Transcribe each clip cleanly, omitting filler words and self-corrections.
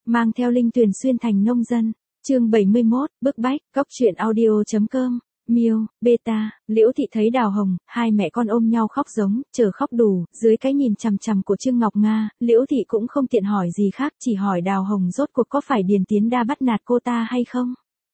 mang theo Linh Tuyền xuyên thành nông dân. Chương 71, bức bách, góc truyện audio.com. Miêu, beta, Liễu Thị thấy Đào Hồng, hai mẹ con ôm nhau khóc giống, chờ khóc đủ, dưới cái nhìn chằm chằm của Trương Ngọc Nga, Liễu Thị cũng không tiện hỏi gì khác, chỉ hỏi Đào Hồng rốt cuộc có phải Điền Tiến Đa bắt nạt cô ta hay không?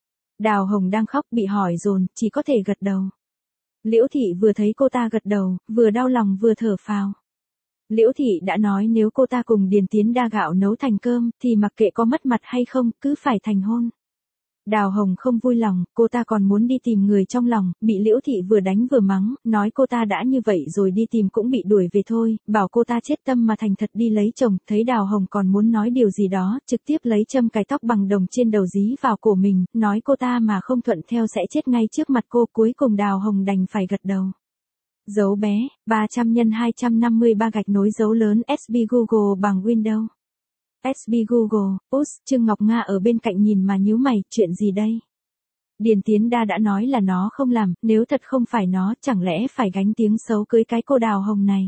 Đào Hồng đang khóc bị hỏi dồn, chỉ có thể gật đầu. Liễu Thị vừa thấy cô ta gật đầu, vừa đau lòng vừa thở phào. Liễu Thị đã nói nếu cô ta cùng Điền Tiến Đa gạo nấu thành cơm, thì mặc kệ có mất mặt hay không, cứ phải thành hôn. Đào Hồng không vui lòng, cô ta còn muốn đi tìm người trong lòng, bị Liễu Thị vừa đánh vừa mắng, nói cô ta đã như vậy rồi đi tìm cũng bị đuổi về thôi, bảo cô ta chết tâm mà thành thật đi lấy chồng, thấy Đào Hồng còn muốn nói điều gì đó, trực tiếp lấy châm cài tóc bằng đồng trên đầu dí vào cổ mình, nói cô ta mà không thuận theo sẽ chết ngay trước mặt cô, cuối cùng Đào Hồng đành phải gật đầu. Dấu bé, 300 x 253 gạch nối dấu lớn SB Google bằng Windows. SB Google, Trương Ngọc Nga ở bên cạnh nhìn mà nhíu mày, chuyện gì đây? Điền Tiến Đa đã nói là nó không làm, nếu thật không phải nó, chẳng lẽ phải gánh tiếng xấu cưới cái cô Đào Hồng này?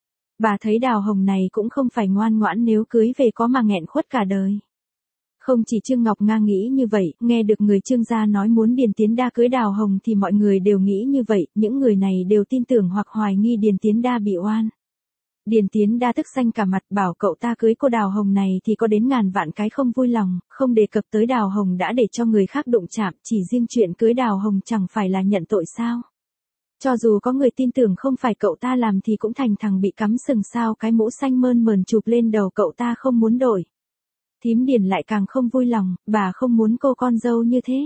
Bà thấy Đào Hồng này cũng không phải ngoan ngoãn nếu cưới về có mà nghẹn khuất cả đời. Không chỉ Trương Ngọc Nga nghĩ như vậy, nghe được người Trương gia nói muốn Điền Tiến Đa cưới Đào Hồng thì mọi người đều nghĩ như vậy, những người này đều tin tưởng hoặc hoài nghi Điền Tiến Đa bị oan. Điền Tiến Đa tức xanh cả mặt bảo cậu ta cưới cô Đào Hồng này thì có đến ngàn vạn cái không vui lòng, không đề cập tới Đào Hồng đã để cho người khác đụng chạm, chỉ riêng chuyện cưới Đào Hồng chẳng phải là nhận tội sao. Cho dù có người tin tưởng không phải cậu ta làm thì cũng thành thằng bị cắm sừng sao, cái mũ xanh mơn mờn chụp lên đầu cậu ta không muốn đổi. Thím Điền lại càng không vui lòng, bà không muốn cô con dâu như thế.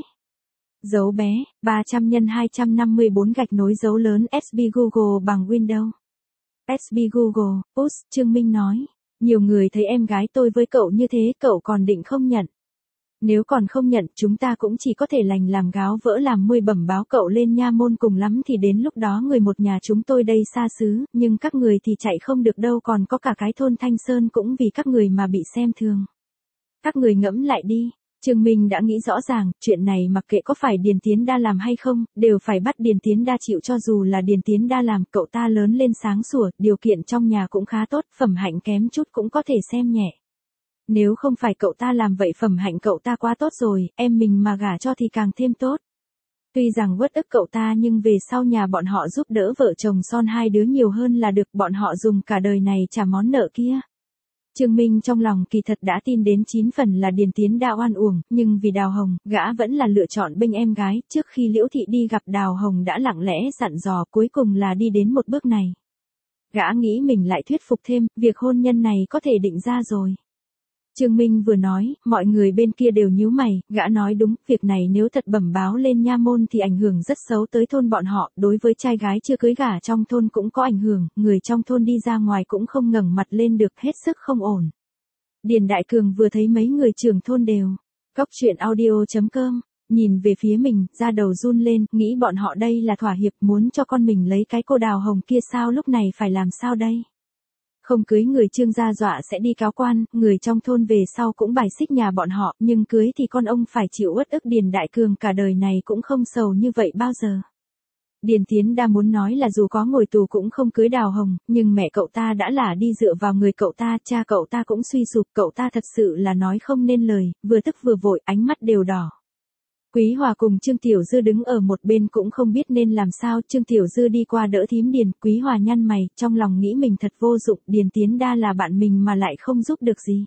Dấu bé, 300 x 254 gạch nối dấu lớn SB Google bằng Windows. SB Google, Trương Minh nói. Nhiều người thấy em gái tôi với cậu như thế, cậu còn định không nhận. Nếu còn không nhận, chúng ta cũng chỉ có thể lành làm gáo vỡ làm muôi bẩm báo cậu lên nha môn, cùng lắm thì đến lúc đó người một nhà chúng tôi đây xa xứ, nhưng các người thì chạy không được đâu, còn có cả cái thôn Thanh Sơn cũng vì các người mà bị xem thường. Các người ngẫm lại đi. Trương Minh đã nghĩ rõ ràng, chuyện này mặc kệ có phải Điền Tiến Đa làm hay không, đều phải bắt Điền Tiến Đa chịu, cho dù là Điền Tiến Đa làm, cậu ta lớn lên sáng sủa, điều kiện trong nhà cũng khá tốt, phẩm hạnh kém chút cũng có thể xem nhẹ. Nếu không phải cậu ta làm vậy, phẩm hạnh cậu ta quá tốt rồi, em mình mà gả cho thì càng thêm tốt. Tuy rằng uất ức cậu ta nhưng về sau nhà bọn họ giúp đỡ vợ chồng son hai đứa nhiều hơn là được, bọn họ dùng cả đời này trả món nợ kia. Trương Minh trong lòng kỳ thật đã tin đến 9 phần là Điền Tiến Đa oan uổng, nhưng vì Đào Hồng, gã vẫn là lựa chọn bênh em gái, trước khi Liễu Thị đi gặp Đào Hồng đã lặng lẽ dặn dò, cuối cùng là đi đến một bước này. Gã nghĩ mình lại thuyết phục thêm, việc hôn nhân này có thể định ra rồi. Trương Minh vừa nói, mọi người bên kia đều nhíu mày, gã nói đúng, việc này nếu thật bẩm báo lên nha môn thì ảnh hưởng rất xấu tới thôn bọn họ, đối với trai gái chưa cưới gả trong thôn cũng có ảnh hưởng, người trong thôn đi ra ngoài cũng không ngẩng mặt lên được, hết sức không ổn. Điền Đại Cường vừa thấy mấy người trưởng thôn đều, góc truyện audio.com, nhìn về phía mình, da đầu run lên, nghĩ bọn họ đây là thỏa hiệp muốn cho con mình lấy cái cô Đào Hồng kia sao, lúc này phải làm sao đây? Không cưới người Trương gia dọa sẽ đi cáo quan, người trong thôn về sau cũng bài xích nhà bọn họ, nhưng cưới thì con ông phải chịu uất ức. Điền Đại Cường cả đời này cũng không sầu như vậy bao giờ. Điền Tiến Đa muốn nói là dù có ngồi tù cũng không cưới Đào Hồng, nhưng mẹ cậu ta đã lả đi dựa vào người cậu ta, cha cậu ta cũng suy sụp, cậu ta thật sự là nói không nên lời, vừa tức vừa vội, ánh mắt đều đỏ. Quý Hòa cùng Trương Tiểu Dư đứng ở một bên cũng không biết nên làm sao, Trương Tiểu Dư đi qua đỡ thím Điền, Quý Hòa nhăn mày, trong lòng nghĩ mình thật vô dụng, Điền Tiến Đa là bạn mình mà lại không giúp được gì.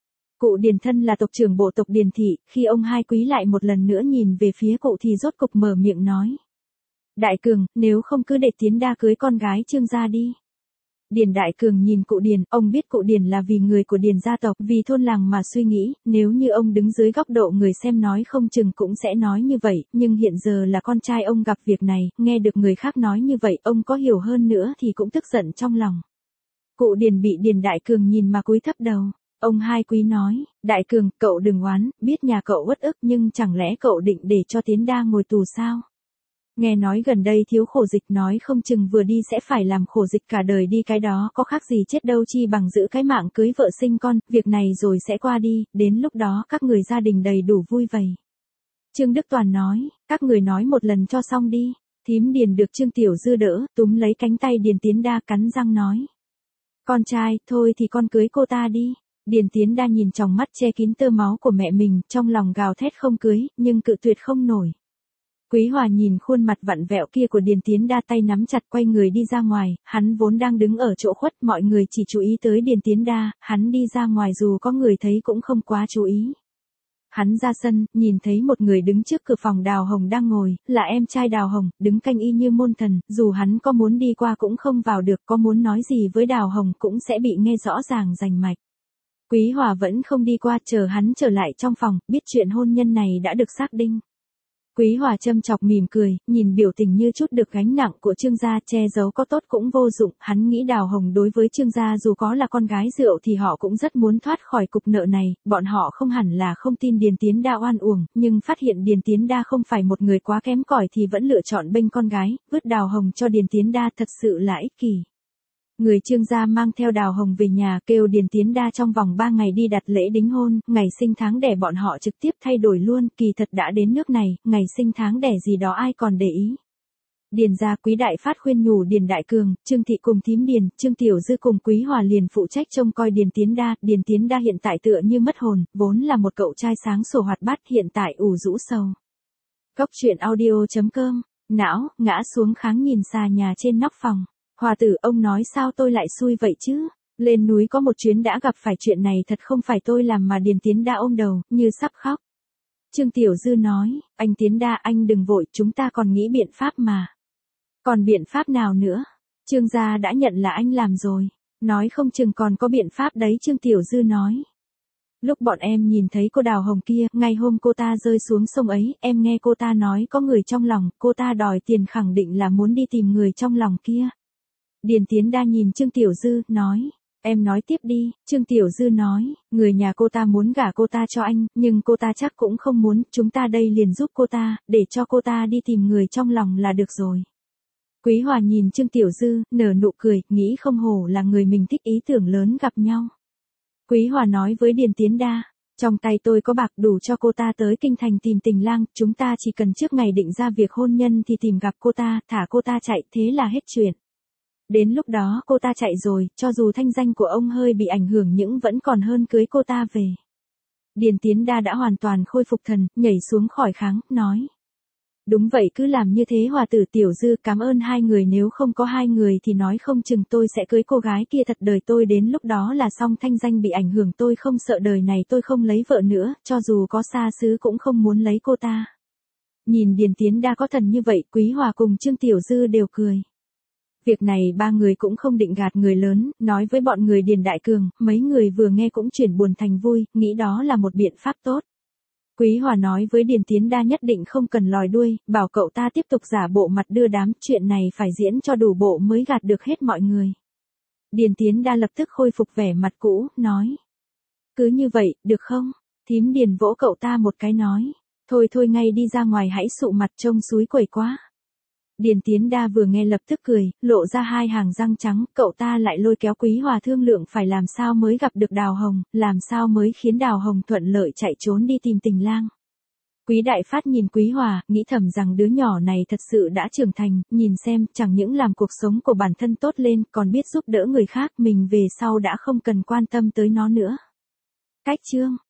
Cụ Điền thân là tộc trưởng bộ tộc Điền Thị, khi ông hai Quý lại một lần nữa nhìn về phía cụ thì rốt cục mở miệng nói. Đại Cường, nếu không cứ để Tiến Đa cưới con gái Trương gia đi. Điền Đại Cường nhìn cụ Điền, ông biết cụ Điền là vì người của Điền gia tộc, vì thôn làng mà suy nghĩ, nếu như ông đứng dưới góc độ người xem nói không chừng cũng sẽ nói như vậy, nhưng hiện giờ là con trai ông gặp việc này, nghe được người khác nói như vậy, ông có hiểu hơn nữa thì cũng tức giận trong lòng. Cụ Điền bị Điền Đại Cường nhìn mà cúi thấp đầu. Ông hai Quý nói, Đại Cường, cậu đừng oán, biết nhà cậu uất ức nhưng chẳng lẽ cậu định để cho Tiến Đa ngồi tù sao? Nghe nói gần đây thiếu khổ dịch, nói không chừng vừa đi sẽ phải làm khổ dịch cả đời đi, cái đó có khác gì chết đâu, chi bằng giữ cái mạng cưới vợ sinh con, việc này rồi sẽ qua đi, đến lúc đó các người gia đình đầy đủ vui vầy. Trương Đức Toàn nói, các người nói một lần cho xong đi. Thím Điền được Trương Tiểu Dư đỡ, túm lấy cánh tay Điền Tiến Đa cắn răng nói. Con trai, thôi thì con cưới cô ta đi. Điền Tiến Đa nhìn tròng mắt che kín tơ máu của mẹ mình, trong lòng gào thét không cưới, nhưng cự tuyệt không nổi. Quý Hòa nhìn khuôn mặt vặn vẹo kia của Điền Tiến Đa, tay nắm chặt quay người đi ra ngoài, hắn vốn đang đứng ở chỗ khuất, mọi người chỉ chú ý tới Điền Tiến Đa, hắn đi ra ngoài dù có người thấy cũng không quá chú ý. Hắn ra sân, nhìn thấy một người đứng trước cửa phòng Đào Hồng đang ngồi, là em trai Đào Hồng, đứng canh y như môn thần, dù hắn có muốn đi qua cũng không vào được, có muốn nói gì với Đào Hồng cũng sẽ bị nghe rõ ràng rành mạch. Quý Hòa vẫn không đi qua, chờ hắn trở lại trong phòng, biết chuyện hôn nhân này đã được xác định. Quý Hòa châm chọc mỉm cười, nhìn biểu tình như chút được gánh nặng của Trương gia, che giấu có tốt cũng vô dụng, hắn nghĩ Đào Hồng đối với Trương gia dù có là con gái rượu thì họ cũng rất muốn thoát khỏi cục nợ này, bọn họ không hẳn là không tin Điền Tiến Đa oan uổng, nhưng phát hiện Điền Tiến Đa không phải một người quá kém cỏi thì vẫn lựa chọn bênh con gái, vứt Đào Hồng cho Điền Tiến Đa thật sự là ích kỷ. Người Trương gia mang theo Đào Hồng về nhà, kêu Điền Tiến Đa trong vòng 3 ngày đi đặt lễ đính hôn, ngày sinh tháng đẻ bọn họ trực tiếp thay đổi luôn, kỳ thật đã đến nước này, ngày sinh tháng đẻ gì đó ai còn để ý. Điền gia Quý Đại Phát khuyên nhủ Điền Đại Cường, Trương Thị cùng thím Điền, Trương Tiểu Dư cùng Quý Hòa liền phụ trách trông coi Điền Tiến Đa hiện tại tựa như mất hồn, vốn là một cậu trai sáng sủa hoạt bát, hiện tại ủ rũ sầu. Cốc truyện audio.com, não, ngã xuống kháng nhìn xà nhà trên nóc phòng. Hòa tử, ông nói sao tôi lại xui vậy chứ? Lên núi có một chuyến đã gặp phải chuyện này, thật không phải tôi làm mà. Điền Tiến Đa ôm đầu, như sắp khóc. Trương Tiểu Dư nói, anh Tiến Đa anh đừng vội, chúng ta còn nghĩ biện pháp mà. Còn biện pháp nào nữa? Trương gia đã nhận là anh làm rồi. Nói không chừng còn có biện pháp đấy, Trương Tiểu Dư nói. Lúc bọn em nhìn thấy cô Đào Hồng kia, ngày hôm cô ta rơi xuống sông ấy, em nghe cô ta nói có người trong lòng, cô ta đòi tiền, khẳng định là muốn đi tìm người trong lòng kia. Điền Tiến Đa nhìn Trương Tiểu Dư, nói, em nói tiếp đi. Trương Tiểu Dư nói, người nhà cô ta muốn gả cô ta cho anh, nhưng cô ta chắc cũng không muốn, chúng ta đây liền giúp cô ta, để cho cô ta đi tìm người trong lòng là được rồi. Quý Hòa nhìn Trương Tiểu Dư, nở nụ cười, nghĩ không hổ là người mình thích, ý tưởng lớn gặp nhau. Quý Hòa nói với Điền Tiến Đa, trong tay tôi có bạc đủ cho cô ta tới kinh thành tìm tình lang, chúng ta chỉ cần trước ngày định ra việc hôn nhân thì tìm gặp cô ta, thả cô ta chạy, thế là hết chuyện. Đến lúc đó cô ta chạy rồi, cho dù thanh danh của ông hơi bị ảnh hưởng nhưng vẫn còn hơn cưới cô ta về. Điền Tiến Đa đã hoàn toàn khôi phục thần, nhảy xuống khỏi kháng, nói. Đúng vậy, cứ làm như thế Hòa tử. Tiểu Dư, cảm ơn hai người, nếu không có hai người thì nói không chừng tôi sẽ cưới cô gái kia thật, đời tôi đến lúc đó là xong, thanh danh bị ảnh hưởng, tôi không sợ đời này tôi không lấy vợ nữa, cho dù có xa xứ cũng không muốn lấy cô ta. Nhìn Điền Tiến Đa có thần như vậy, Quý Hòa cùng Trương Tiểu Dư đều cười. Việc này ba người cũng không định gạt người lớn, nói với bọn người Điền Đại Cường, mấy người vừa nghe cũng chuyển buồn thành vui, nghĩ đó là một biện pháp tốt. Quý Hòa nói với Điền Tiến Đa nhất định không cần lòi đuôi, bảo cậu ta tiếp tục giả bộ mặt đưa đám, chuyện này phải diễn cho đủ bộ mới gạt được hết mọi người. Điền Tiến Đa lập tức khôi phục vẻ mặt cũ, nói. Cứ như vậy, được không? Thím Điền vỗ cậu ta một cái nói. Thôi thôi, ngay đi ra ngoài, hãy sụ mặt trông xúi quẩy quá. Điền Tiến Đa vừa nghe lập tức cười, lộ ra hai hàng răng trắng, cậu ta lại lôi kéo Quý Hòa thương lượng phải làm sao mới gặp được Đào Hồng, làm sao mới khiến Đào Hồng thuận lợi chạy trốn đi tìm tình lang. Quý Đại Phát nhìn Quý Hòa, nghĩ thầm rằng đứa nhỏ này thật sự đã trưởng thành, nhìn xem, chẳng những làm cuộc sống của bản thân tốt lên, còn biết giúp đỡ người khác, mình về sau đã không cần quan tâm tới nó nữa. Cách chương